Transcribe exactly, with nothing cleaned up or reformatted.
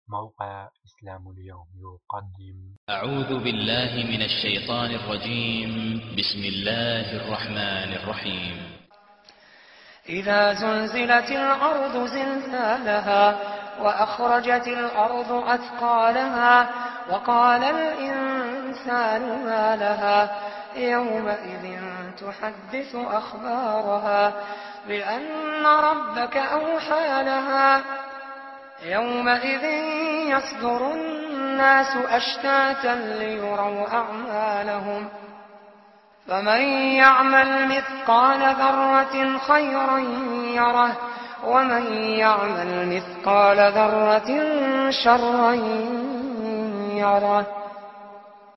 موقع إسلام اليوم يقدم. أعوذ بالله من الشيطان الرجيم. بسم الله الرحمن الرحيم. إذا زلزلت الأرض زلزالها وأخرجت الأرض أثقالها وقال الإنسان ما لها يومئذ تحدث أخبارها بأن ربك أوحى لها يومئذ يصدر الناس أشتاتا ليروا أعمالهم فمن يعمل مثقال ذرة خيرا يره ومن يعمل مثقال ذرة شرا يره.